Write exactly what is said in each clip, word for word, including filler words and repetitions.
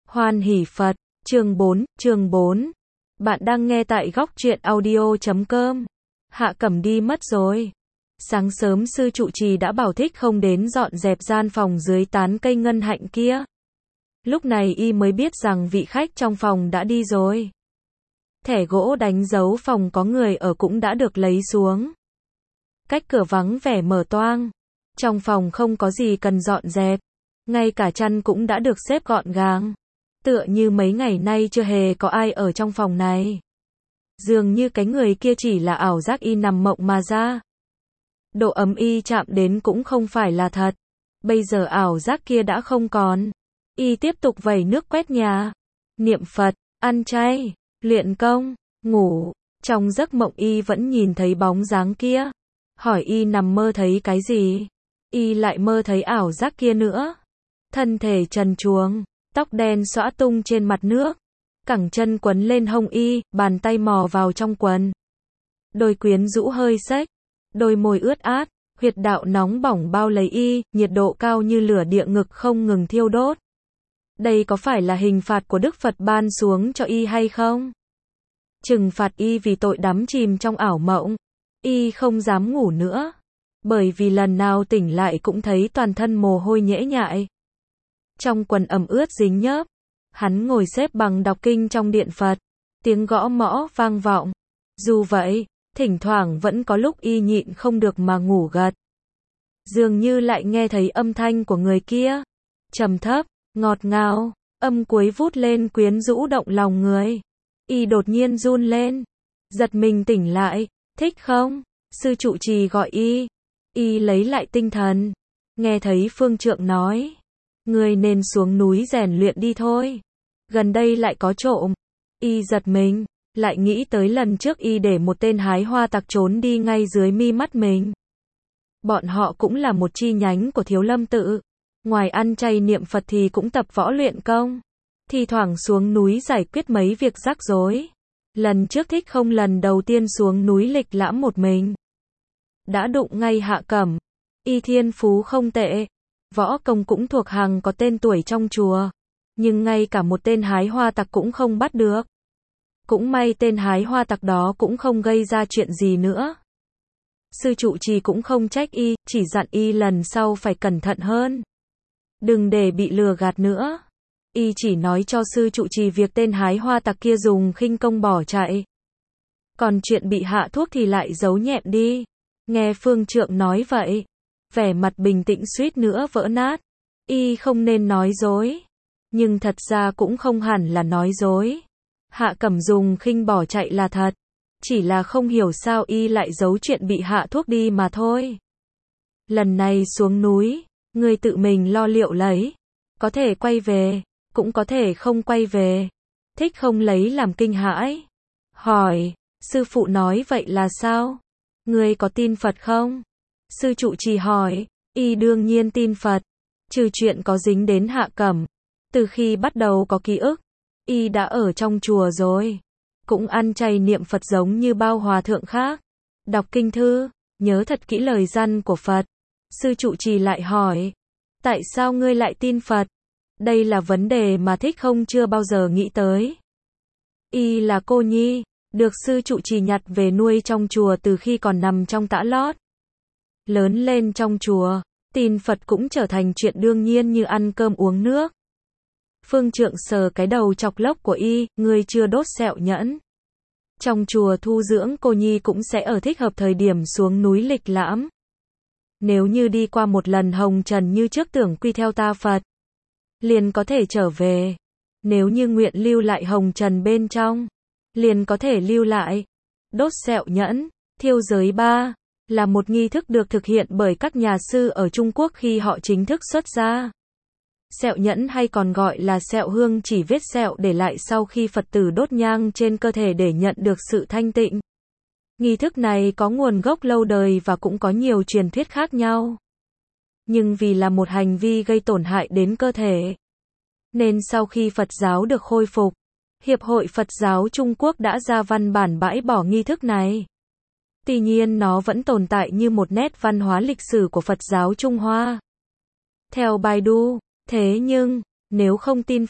Hoan hỷ Phật, chương bốn, chương bốn. Bạn đang nghe tại góc truyện audio chấm com. Hạ Cẩm đi mất rồi. Sáng sớm sư trụ trì đã bảo Thích không đến dọn dẹp gian phòng dưới tán cây ngân hạnh kia. Lúc này y mới biết rằng vị khách trong phòng đã đi rồi. Thẻ gỗ đánh dấu phòng có người ở cũng đã được lấy xuống. Cách cửa vắng vẻ mở toang. Trong phòng không có gì cần dọn dẹp. Ngay cả chăn cũng đã được xếp gọn gàng. Tựa như mấy ngày nay chưa hề có ai ở trong phòng này. Dường như cái người kia chỉ là ảo giác y nằm mộng mà ra. Độ ấm y chạm đến cũng không phải là thật. Bây giờ ảo giác kia đã không còn. Y tiếp tục vẩy nước quét nhà. Niệm Phật, ăn chay, luyện công, ngủ. Trong giấc mộng y vẫn nhìn thấy bóng dáng kia. Hỏi y nằm mơ thấy cái gì? Y lại mơ thấy ảo giác kia nữa. Thân thể trần truồng, tóc đen xõa tung trên mặt nước. Cẳng chân quấn lên hông y, bàn tay mò vào trong quần. Đôi quyến rũ hơi xếch, đôi môi ướt át, huyệt đạo nóng bỏng bao lấy y, nhiệt độ cao như lửa địa ngục không ngừng thiêu đốt. Đây có phải là hình phạt của Đức Phật ban xuống cho y hay không? Trừng phạt y vì tội đắm chìm trong ảo mộng. Y không dám ngủ nữa. Bởi vì lần nào tỉnh lại cũng thấy toàn thân mồ hôi nhễ nhại. Trong quần ẩm ướt dính nhớp. Hắn ngồi xếp bằng đọc kinh trong điện Phật. Tiếng gõ mõ vang vọng. Dù vậy, thỉnh thoảng vẫn có lúc y nhịn không được mà ngủ gật. Dường như lại nghe thấy âm thanh của người kia. Trầm thấp, ngọt ngào, âm cuối vút lên quyến rũ động lòng người. Y đột nhiên run lên. Giật mình tỉnh lại. Thích không? Sư trụ trì gọi y. Y lấy lại tinh thần. Nghe thấy phương trượng nói. Người nên xuống núi rèn luyện đi thôi. Gần đây lại có trộm. Y giật mình. Lại nghĩ tới lần trước y để một tên hái hoa tặc trốn đi ngay dưới mi mắt mình. Bọn họ cũng là một chi nhánh của Thiếu Lâm Tự. Ngoài ăn chay niệm Phật thì cũng tập võ luyện công. Thì thoảng xuống núi giải quyết mấy việc rắc rối. Lần trước Thích không lần đầu tiên xuống núi lịch lãm một mình. Đã đụng ngay Hạ Cẩm. Y thiên phú không tệ. Võ công cũng thuộc hàng có tên tuổi trong chùa. Nhưng ngay cả một tên hái hoa tặc cũng không bắt được. Cũng may tên hái hoa tặc đó cũng không gây ra chuyện gì nữa. Sư trụ trì cũng không trách y, chỉ dặn y lần sau phải cẩn thận hơn. Đừng để bị lừa gạt nữa. Y chỉ nói cho sư trụ trì việc tên hái hoa tặc kia dùng khinh công bỏ chạy. Còn chuyện bị hạ thuốc thì lại giấu nhẹm đi. Nghe phương trượng nói vậy. Vẻ mặt bình tĩnh suýt nữa vỡ nát. Y không nên nói dối. Nhưng thật ra cũng không hẳn là nói dối. Hạ Cẩm dùng khinh bỏ chạy là thật. Chỉ là không hiểu sao y lại giấu chuyện bị hạ thuốc đi mà thôi. Lần này xuống núi, người tự mình lo liệu lấy. Có thể quay về, cũng có thể không quay về. Thích không lấy làm kinh hãi. Hỏi, sư phụ nói vậy là sao? Người có tin Phật không? Sư trụ trì hỏi, y đương nhiên tin Phật. Trừ chuyện có dính đến Hạ Cẩm. Từ khi bắt đầu có ký ức, y đã ở trong chùa rồi. Cũng ăn chay niệm Phật giống như bao hòa thượng khác. Đọc kinh thư, nhớ thật kỹ lời răn của Phật. Sư trụ trì lại hỏi, tại sao ngươi lại tin Phật? Đây là vấn đề mà Thích không chưa bao giờ nghĩ tới. Y là cô nhi, được sư trụ trì nhặt về nuôi trong chùa từ khi còn nằm trong tã lót. Lớn lên trong chùa, tin Phật cũng trở thành chuyện đương nhiên như ăn cơm uống nước. Phương trượng sờ cái đầu chọc lốc của y, người chưa đốt sẹo nhẫn. Trong chùa thu dưỡng cô nhi cũng sẽ ở thích hợp thời điểm xuống núi lịch lãm. Nếu như đi qua một lần hồng trần như trước tưởng quy theo ta Phật, liền có thể trở về. Nếu như nguyện lưu lại hồng trần bên trong, liền có thể lưu lại. Đốt sẹo nhẫn, thiêu giới ba, là một nghi thức được thực hiện bởi các nhà sư ở Trung Quốc khi họ chính thức xuất gia. Sẹo nhẫn hay còn gọi là sẹo hương chỉ vết sẹo để lại sau khi Phật tử đốt nhang trên cơ thể để nhận được sự thanh tịnh. Nghi thức này có nguồn gốc lâu đời và cũng có nhiều truyền thuyết khác nhau. Nhưng vì là một hành vi gây tổn hại đến cơ thể, nên sau khi Phật giáo được khôi phục, Hiệp hội Phật giáo Trung Quốc đã ra văn bản bãi bỏ nghi thức này. Tuy nhiên nó vẫn tồn tại như một nét văn hóa lịch sử của Phật giáo Trung Hoa. Theo Baidu, thế nhưng, nếu không tin Phật,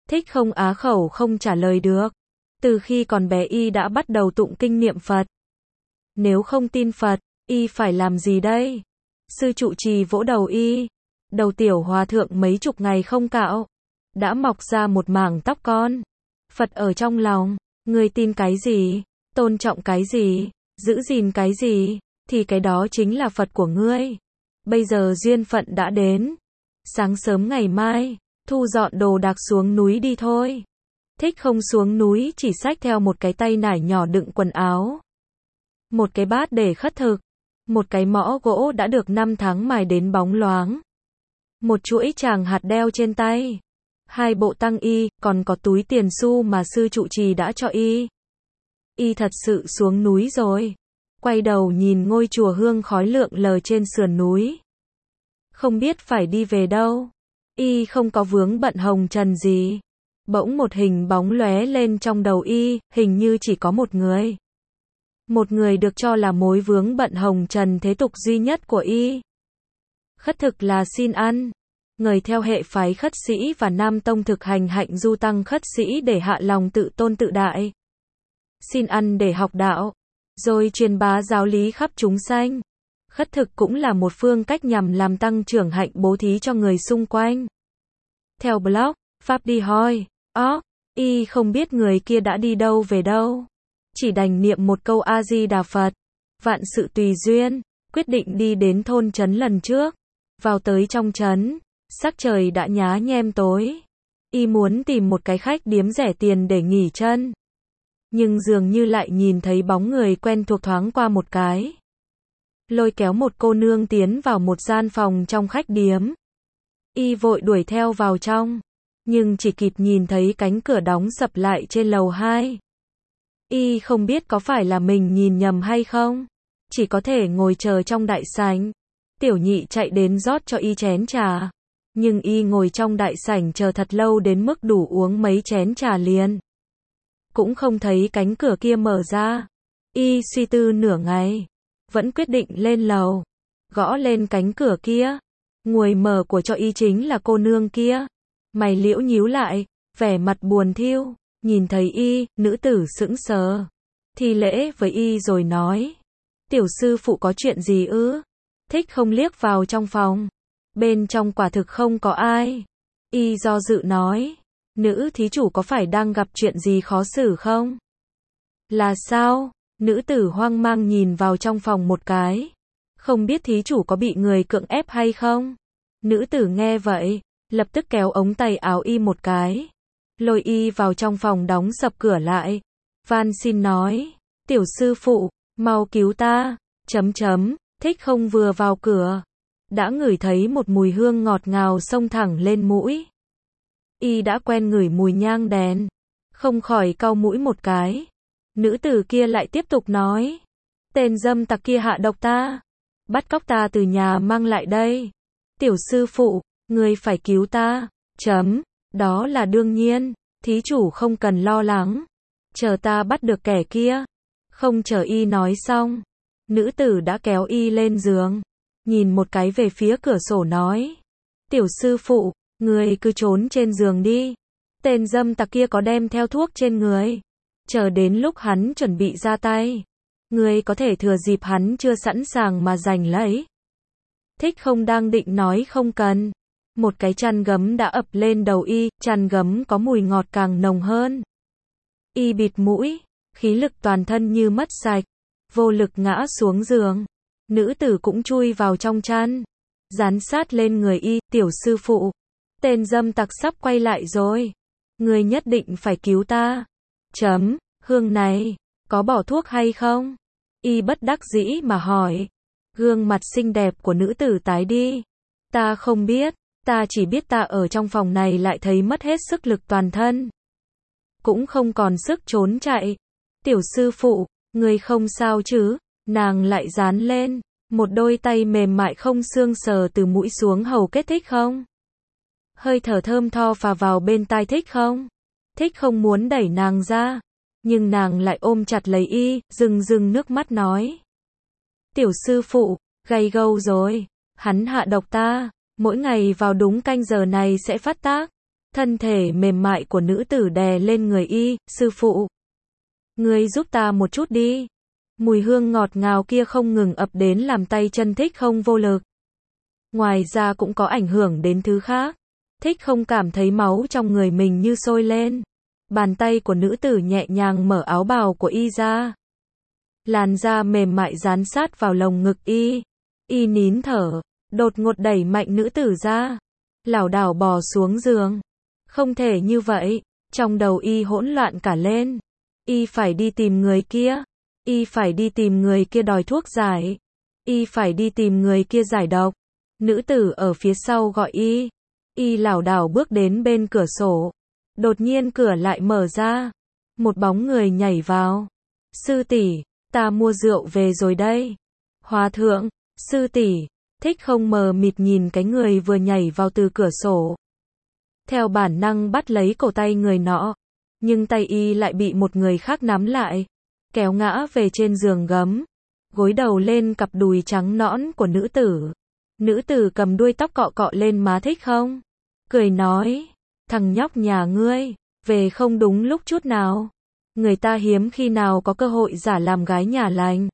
Thích không á khẩu không trả lời được. Từ khi còn bé y đã bắt đầu tụng kinh niệm Phật. Nếu không tin Phật, y phải làm gì đây? Sư trụ trì vỗ đầu y. Đầu tiểu hòa thượng mấy chục ngày không cạo. Đã mọc ra một mảng tóc con. Phật ở trong lòng. Ngươi tin cái gì? Tôn trọng cái gì? Giữ gìn cái gì? Thì cái đó chính là Phật của ngươi. Bây giờ duyên phận đã đến. Sáng sớm ngày mai, thu dọn đồ đạc xuống núi đi thôi. Thích không xuống núi chỉ xách theo một cái tay nải nhỏ đựng quần áo. Một cái bát để khất thực. Một cái mõ gỗ đã được năm tháng mài đến bóng loáng. Một chuỗi tràng hạt đeo trên tay. Hai bộ tăng y, còn có túi tiền xu mà sư trụ trì đã cho y. Y thật sự xuống núi rồi. Quay đầu nhìn ngôi chùa hương khói lượn lờ trên sườn núi. Không biết phải đi về đâu. Y không có vướng bận hồng trần gì. Bỗng một hình bóng lóe lên trong đầu y, hình như chỉ có một người. Một người được cho là mối vướng bận hồng trần thế tục duy nhất của y. Khất thực là xin ăn. Người theo hệ phái khất sĩ và Nam Tông thực hành hạnh du tăng khất sĩ để hạ lòng tự tôn tự đại. Xin ăn để học đạo, rồi truyền bá giáo lý khắp chúng sanh. Khất thực cũng là một phương cách nhằm làm tăng trưởng hạnh bố thí cho người xung quanh. Theo blog, Pháp đi hoi, ó, y không biết người kia đã đi đâu về đâu. Chỉ đành niệm một câu A-di-đà Phật. Vạn sự tùy duyên, quyết định đi đến thôn trấn lần trước. Vào tới trong trấn, sắc trời đã nhá nhem tối. Y muốn tìm một cái khách điếm rẻ tiền để nghỉ chân. Nhưng dường như lại nhìn thấy bóng người quen thuộc thoáng qua một cái. Lôi kéo một cô nương tiến vào một gian phòng trong khách điếm. Y vội đuổi theo vào trong. Nhưng chỉ kịp nhìn thấy cánh cửa đóng sập lại trên lầu hai. Y không biết có phải là mình nhìn nhầm hay không. Chỉ có thể ngồi chờ trong đại sảnh. Tiểu nhị chạy đến rót cho y chén trà. Nhưng y ngồi trong đại sảnh chờ thật lâu đến mức đủ uống mấy chén trà liền. Cũng không thấy cánh cửa kia mở ra. Y suy tư nửa ngày. Vẫn quyết định lên lầu. Gõ lên cánh cửa kia. Người mở của cho y chính là cô nương kia. Mày liễu nhíu lại, vẻ mặt buồn thiu. Nhìn thấy y, nữ tử sững sờ. Thi lễ với y rồi nói. Tiểu sư phụ có chuyện gì ư? Thích không liếc vào trong phòng. Bên trong quả thực không có ai. Y do dự nói. Nữ thí chủ có phải đang gặp chuyện gì khó xử không? Là sao? Nữ tử hoang mang nhìn vào trong phòng một cái. Không biết thí chủ có bị người cưỡng ép hay không? Nữ tử nghe vậy, lập tức kéo ống tay áo y một cái. Lôi y vào trong phòng đóng sập cửa lại. Van xin nói. Tiểu sư phụ, mau cứu ta. Chấm chấm, thích không vừa vào cửa. Đã ngửi thấy một mùi hương ngọt ngào xông thẳng lên mũi. Y đã quen ngửi mùi nhang đèn. Không khỏi cau mũi một cái. Nữ tử kia lại tiếp tục nói. Tên dâm tặc kia hạ độc ta. Bắt cóc ta từ nhà mang lại đây. Tiểu sư phụ, người phải cứu ta. Chấm, đó là đương nhiên. Thí chủ không cần lo lắng. Chờ ta bắt được kẻ kia. Không chờ y nói xong. Nữ tử đã kéo y lên giường. Nhìn một cái về phía cửa sổ nói. Tiểu sư phụ, người cứ trốn trên giường đi. Tên dâm tặc kia có đem theo thuốc trên người. Chờ đến lúc hắn chuẩn bị ra tay. Người có thể thừa dịp hắn chưa sẵn sàng mà giành lấy. Thích không đang định nói không cần. Một cái chăn gấm đã ập lên đầu y, chăn gấm có mùi ngọt càng nồng hơn. Y bịt mũi, khí lực toàn thân như mất sạch. Vô lực ngã xuống giường. Nữ tử cũng chui vào trong chăn. Dán sát lên người y, tiểu sư phụ. Tên dâm tặc sắp quay lại rồi. Người nhất định phải cứu ta. Chấm, hương này, có bỏ thuốc hay không? Y bất đắc dĩ mà hỏi. Gương mặt xinh đẹp của nữ tử tái đi. Ta không biết, ta chỉ biết ta ở trong phòng này lại thấy mất hết sức lực toàn thân. Cũng không còn sức trốn chạy. Tiểu sư phụ, người không sao chứ? Nàng lại dán lên. Một đôi tay mềm mại không xương sờ từ mũi xuống hầu kết thích không? Hơi thở thơm tho phà vào bên tai thích không? Thích không muốn đẩy nàng ra. Nhưng nàng lại ôm chặt lấy y, rưng rưng nước mắt nói. Tiểu sư phụ, gay gâu rồi. Hắn hạ độc ta. Mỗi ngày vào đúng canh giờ này sẽ phát tác. Thân thể mềm mại của nữ tử đè lên người y, sư phụ. Ngươi giúp ta một chút đi. Mùi hương ngọt ngào kia không ngừng ập đến làm tay chân Thích Không vô lực. Ngoài ra cũng có ảnh hưởng đến thứ khác. Thích Không cảm thấy máu trong người mình như sôi lên. Bàn tay của nữ tử nhẹ nhàng mở áo bào của y ra. Làn da mềm mại dán sát vào lồng ngực y. Y nín thở, đột ngột đẩy mạnh nữ tử ra. Lảo đảo bò xuống giường. Không thể như vậy, trong đầu y hỗn loạn cả lên. Y phải đi tìm người kia. Y phải đi tìm người kia đòi thuốc giải. Y phải đi tìm người kia giải độc. Nữ tử ở phía sau gọi y. Y lảo đảo bước đến bên cửa sổ. Đột nhiên cửa lại mở ra. Một bóng người nhảy vào. Sư tỷ, ta mua rượu về rồi đây. Hòa thượng, sư tỷ. Thích Không mờ mịt nhìn cái người vừa nhảy vào từ cửa sổ. Theo bản năng bắt lấy cổ tay người nọ. Nhưng tay y lại bị một người khác nắm lại. Kéo ngã về trên giường gấm. Gối đầu lên cặp đùi trắng nõn của nữ tử. Nữ tử cầm đuôi tóc cọ cọ lên má Thích Không. Cười nói. Thằng nhóc nhà ngươi, về không đúng lúc chút nào. Người ta hiếm khi nào có cơ hội giả làm gái nhà lành.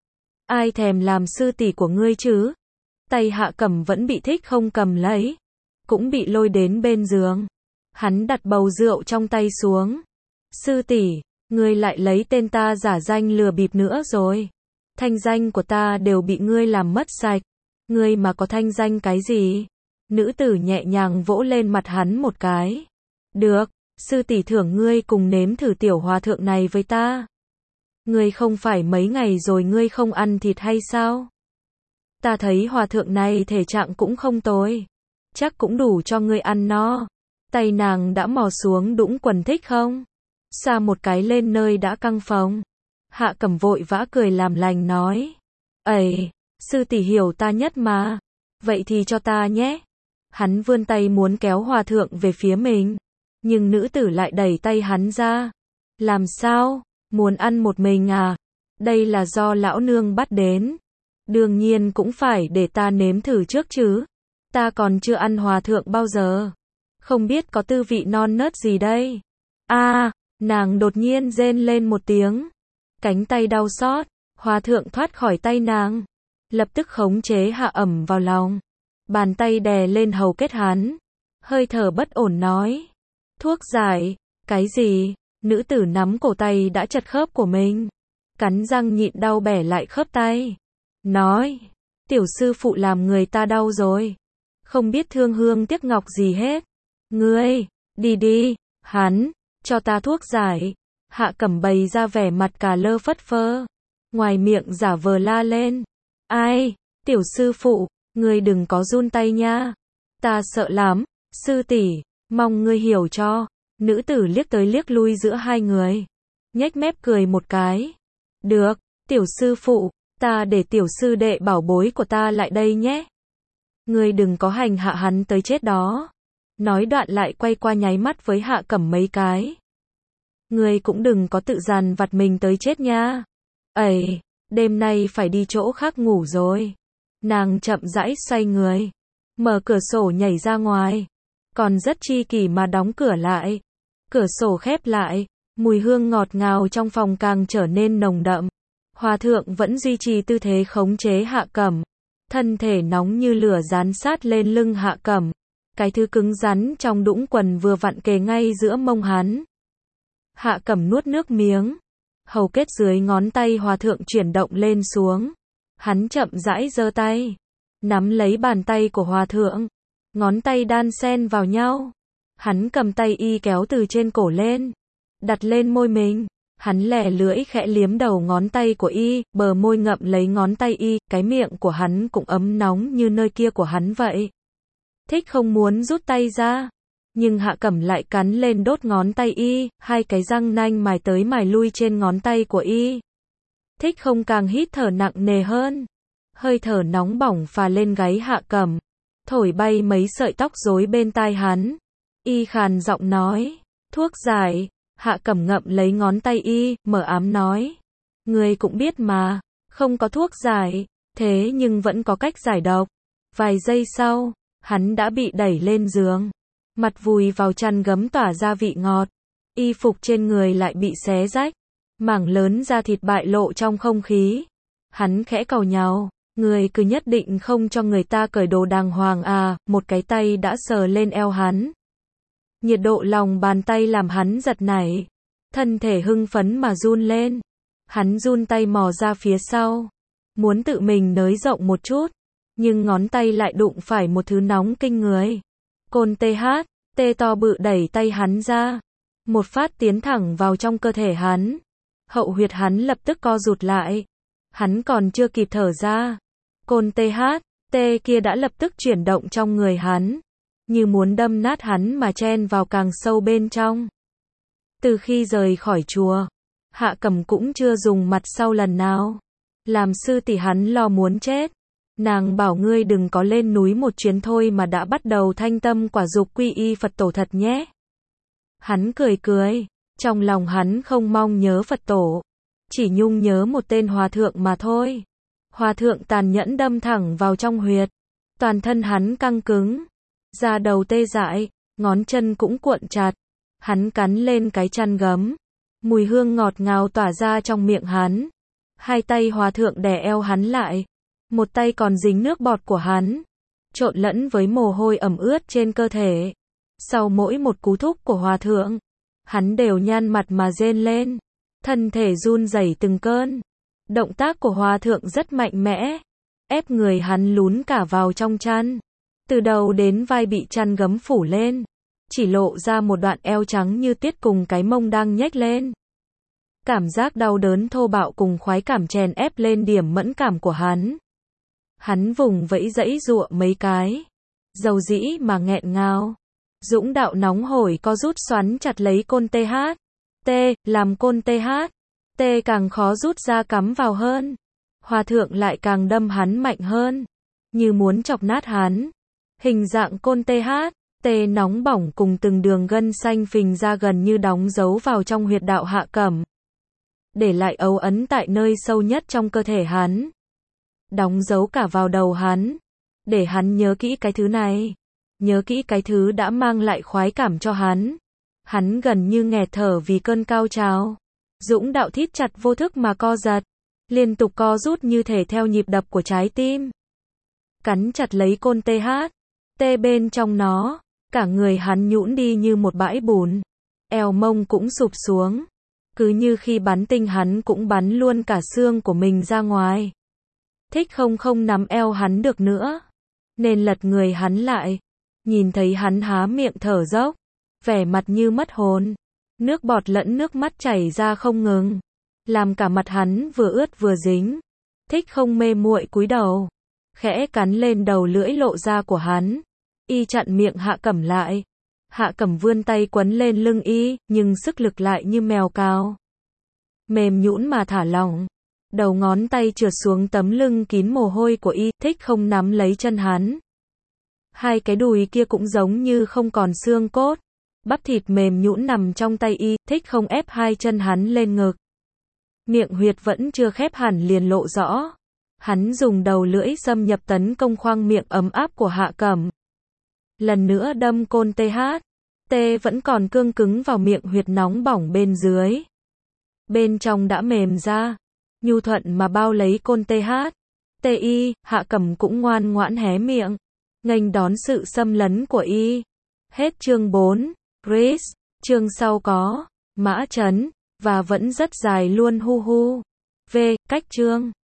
Ai thèm làm sư tỷ của ngươi chứ? Tay Hạ Cẩm vẫn bị Thích Không cầm lấy. Cũng bị lôi đến bên giường. Hắn đặt bầu rượu trong tay xuống. Sư tỷ, ngươi lại lấy tên ta giả danh lừa bịp nữa rồi. Thanh danh của ta đều bị ngươi làm mất sạch. Ngươi mà có thanh danh cái gì? Nữ tử nhẹ nhàng vỗ lên mặt hắn một cái. Được, sư tỷ thưởng ngươi cùng nếm thử tiểu hòa thượng này với ta. Ngươi không phải mấy ngày rồi ngươi không ăn thịt hay sao? Ta thấy hòa thượng này thể trạng cũng không tồi. Chắc cũng đủ cho ngươi ăn no. Tay nàng đã mò xuống đũng quần Thích Không. Xa một cái lên nơi đã căng phồng. Hạ Cẩm vội vã cười làm lành nói. Ây, sư tỷ hiểu ta nhất mà. Vậy thì cho ta nhé. Hắn vươn tay muốn kéo hòa thượng về phía mình. Nhưng nữ tử lại đẩy tay hắn ra. Làm sao? Muốn ăn một mình à? Đây là do lão nương bắt đến. Đương nhiên cũng phải để ta nếm thử trước chứ. Ta còn chưa ăn hòa thượng bao giờ. Không biết có tư vị non nớt gì đây. A, nàng đột nhiên rên lên một tiếng. Cánh tay đau xót. Hòa thượng thoát khỏi tay nàng. Lập tức khống chế Hạ ẩm vào lòng. Bàn tay đè lên hầu kết hắn. Hơi thở bất ổn nói. Thuốc giải. Cái gì? Nữ tử nắm cổ tay đã chật khớp của mình. Cắn răng nhịn đau bẻ lại khớp tay. Nói. Tiểu sư phụ làm người ta đau rồi. Không biết thương hương tiếc ngọc gì hết. Ngươi, đi đi. Hắn, cho ta thuốc giải. Hạ Cẩm bày ra vẻ mặt cà lơ phất phơ. Ngoài miệng giả vờ la lên. Ai? Tiểu sư phụ. Ngươi đừng có run tay nha. Ta sợ lắm. Sư tỷ, mong ngươi hiểu cho. Nữ tử liếc tới liếc lui giữa hai người. Nhếch mép cười một cái. Được, tiểu sư phụ, ta để tiểu sư đệ bảo bối của ta lại đây nhé. Ngươi đừng có hành hạ hắn tới chết đó. Nói đoạn lại quay qua nháy mắt với Hạ Cẩm mấy cái. Ngươi cũng đừng có tự dằn vặt mình tới chết nha. Ây, đêm nay phải đi chỗ khác ngủ rồi. Nàng chậm rãi xoay người. Mở cửa sổ nhảy ra ngoài. Còn rất chi kỷ mà đóng cửa lại. Cửa sổ khép lại. Mùi hương ngọt ngào trong phòng càng trở nên nồng đậm. Hòa thượng vẫn duy trì tư thế khống chế Hạ Cẩm. Thân thể nóng như lửa dán sát lên lưng Hạ Cẩm. Cái thứ cứng rắn trong đũng quần vừa vặn kề ngay giữa mông hắn. Hạ Cẩm nuốt nước miếng. Hầu kết dưới ngón tay hòa thượng chuyển động lên xuống. Hắn chậm rãi giơ tay. Nắm lấy bàn tay của hòa thượng. Ngón tay đan xen vào nhau. Hắn cầm tay y kéo từ trên cổ lên. Đặt lên môi mình. Hắn lẻ lưỡi khẽ liếm đầu ngón tay của y. Bờ môi ngậm lấy ngón tay y. Cái miệng của hắn cũng ấm nóng như nơi kia của hắn vậy. Thích không muốn rút tay ra. Nhưng Hạ Cẩm lại cắn lên đốt ngón tay y. Hai cái răng nanh mài tới mài lui trên ngón tay của y. Thích không càng hít thở nặng nề hơn. Hơi thở nóng bỏng phà lên gáy Hạ Cẩm. Thổi bay mấy sợi tóc rối bên tai hắn. Y khàn giọng nói. Thuốc giải. Hạ Cẩm ngậm lấy ngón tay y, mở ám nói. Ngươi cũng biết mà. Không có thuốc giải. Thế nhưng vẫn có cách giải độc. Vài giây sau, hắn đã bị đẩy lên giường. Mặt vùi vào chăn gấm tỏa ra vị ngọt. Y phục trên người lại bị xé rách. Mảng lớn da thịt bại lộ trong không khí. Hắn khẽ càu nhàu. Người cứ nhất định không cho người ta cởi đồ đàng hoàng à, một cái tay đã sờ lên eo hắn. Nhiệt độ lòng bàn tay làm hắn giật nảy. Thân thể hưng phấn mà run lên. Hắn run tay mò ra phía sau. Muốn tự mình nới rộng một chút. Nhưng ngón tay lại đụng phải một thứ nóng kinh người. Côn tê hát, tê to bự đẩy tay hắn ra. Một phát tiến thẳng vào trong cơ thể hắn. Hậu huyệt hắn lập tức co rụt lại. Hắn còn chưa kịp thở ra. Côn tê hát, tê kia đã lập tức chuyển động trong người hắn. Như muốn đâm nát hắn mà chen vào càng sâu bên trong. Từ khi rời khỏi chùa, Hạ Cẩm cũng chưa dùng mặt sau lần nào. Làm sư tỷ hắn lo muốn chết. Nàng bảo ngươi đừng có lên núi một chuyến thôi mà đã bắt đầu thanh tâm quả dục quy y Phật tổ thật nhé. Hắn cười cười. Trong lòng hắn không mong nhớ Phật tổ. Chỉ nhung nhớ một tên hòa thượng mà thôi. Hòa thượng tàn nhẫn đâm thẳng vào trong huyệt. Toàn thân hắn căng cứng. Da đầu tê dại. Ngón chân cũng cuộn chặt. Hắn cắn lên cái chăn gấm. Mùi hương ngọt ngào tỏa ra trong miệng hắn. Hai tay hòa thượng đè eo hắn lại. Một tay còn dính nước bọt của hắn. Trộn lẫn với mồ hôi ẩm ướt trên cơ thể. Sau mỗi một cú thúc của hòa thượng, hắn đều nhăn mặt mà rên lên. Thân thể run rẩy từng cơn. Động tác của hòa thượng rất mạnh mẽ. Ép người hắn lún cả vào trong chăn. Từ đầu đến vai bị chăn gấm phủ lên. Chỉ lộ ra một đoạn eo trắng như tiết cùng cái mông đang nhếch lên. Cảm giác đau đớn thô bạo cùng khoái cảm chèn ép lên điểm mẫn cảm của hắn. Hắn vùng vẫy dãy giụa mấy cái. Dầu dĩ mà nghẹn ngào. Dũng đạo nóng hổi co rút xoắn chặt lấy côn tê hát. Tê, làm côn tê hát. Tê càng khó rút ra cắm vào hơn. Hòa thượng lại càng đâm hắn mạnh hơn. Như muốn chọc nát hắn. Hình dạng côn tê hát. Tê nóng bỏng cùng từng đường gân xanh phình ra gần như đóng dấu vào trong huyệt đạo Hạ Cẩm. Để lại ấu ấn tại nơi sâu nhất trong cơ thể hắn. Đóng dấu cả vào đầu hắn. Để hắn nhớ kỹ cái thứ này. Nhớ kỹ cái thứ đã mang lại khoái cảm cho hắn. Hắn gần như nghẹt thở vì cơn cao trào. Dũng đạo thít chặt vô thức mà co giật. Liên tục co rút như thể theo nhịp đập của trái tim. Cắn chặt lấy côn tê hát. Tê bên trong nó. Cả người hắn nhũn đi như một bãi bùn. Eo mông cũng sụp xuống. Cứ như khi bắn tinh hắn cũng bắn luôn cả xương của mình ra ngoài. Thích không không nắm eo hắn được nữa. Nên lật người hắn lại. Nhìn thấy hắn há miệng thở dốc. Vẻ mặt như mất hồn. Nước bọt lẫn nước mắt chảy ra không ngừng. Làm cả mặt hắn vừa ướt vừa dính. Thích không mê muội cúi đầu. Khẽ cắn lên đầu lưỡi lộ ra của hắn. Y chặn miệng Hạ Cẩm lại. Hạ Cẩm vươn tay quấn lên lưng y, nhưng sức lực lại như mèo cào. Mềm nhũn mà thả lỏng. Đầu ngón tay trượt xuống tấm lưng kín mồ hôi của y, thích không nắm lấy chân hắn. Hai cái đùi kia cũng giống như không còn xương cốt. Bắp thịt mềm nhũn nằm trong tay y, thích không ép hai chân hắn lên ngực. Miệng huyệt vẫn chưa khép hẳn liền lộ rõ. Hắn dùng đầu lưỡi xâm nhập tấn công khoang miệng ấm áp của Hạ Cẩm. Lần nữa đâm côn tê hát. Tê vẫn còn cương cứng vào miệng huyệt nóng bỏng bên dưới. Bên trong đã mềm ra. Nhu thuận mà bao lấy côn tê hát. Tê y, Hạ Cẩm cũng ngoan ngoãn hé miệng. Nghênh đón sự xâm lấn của y. Hết chương bốn. Chris. Chương sau có. Mã Chấn. Và vẫn rất dài luôn hu hu. V. Cách chương.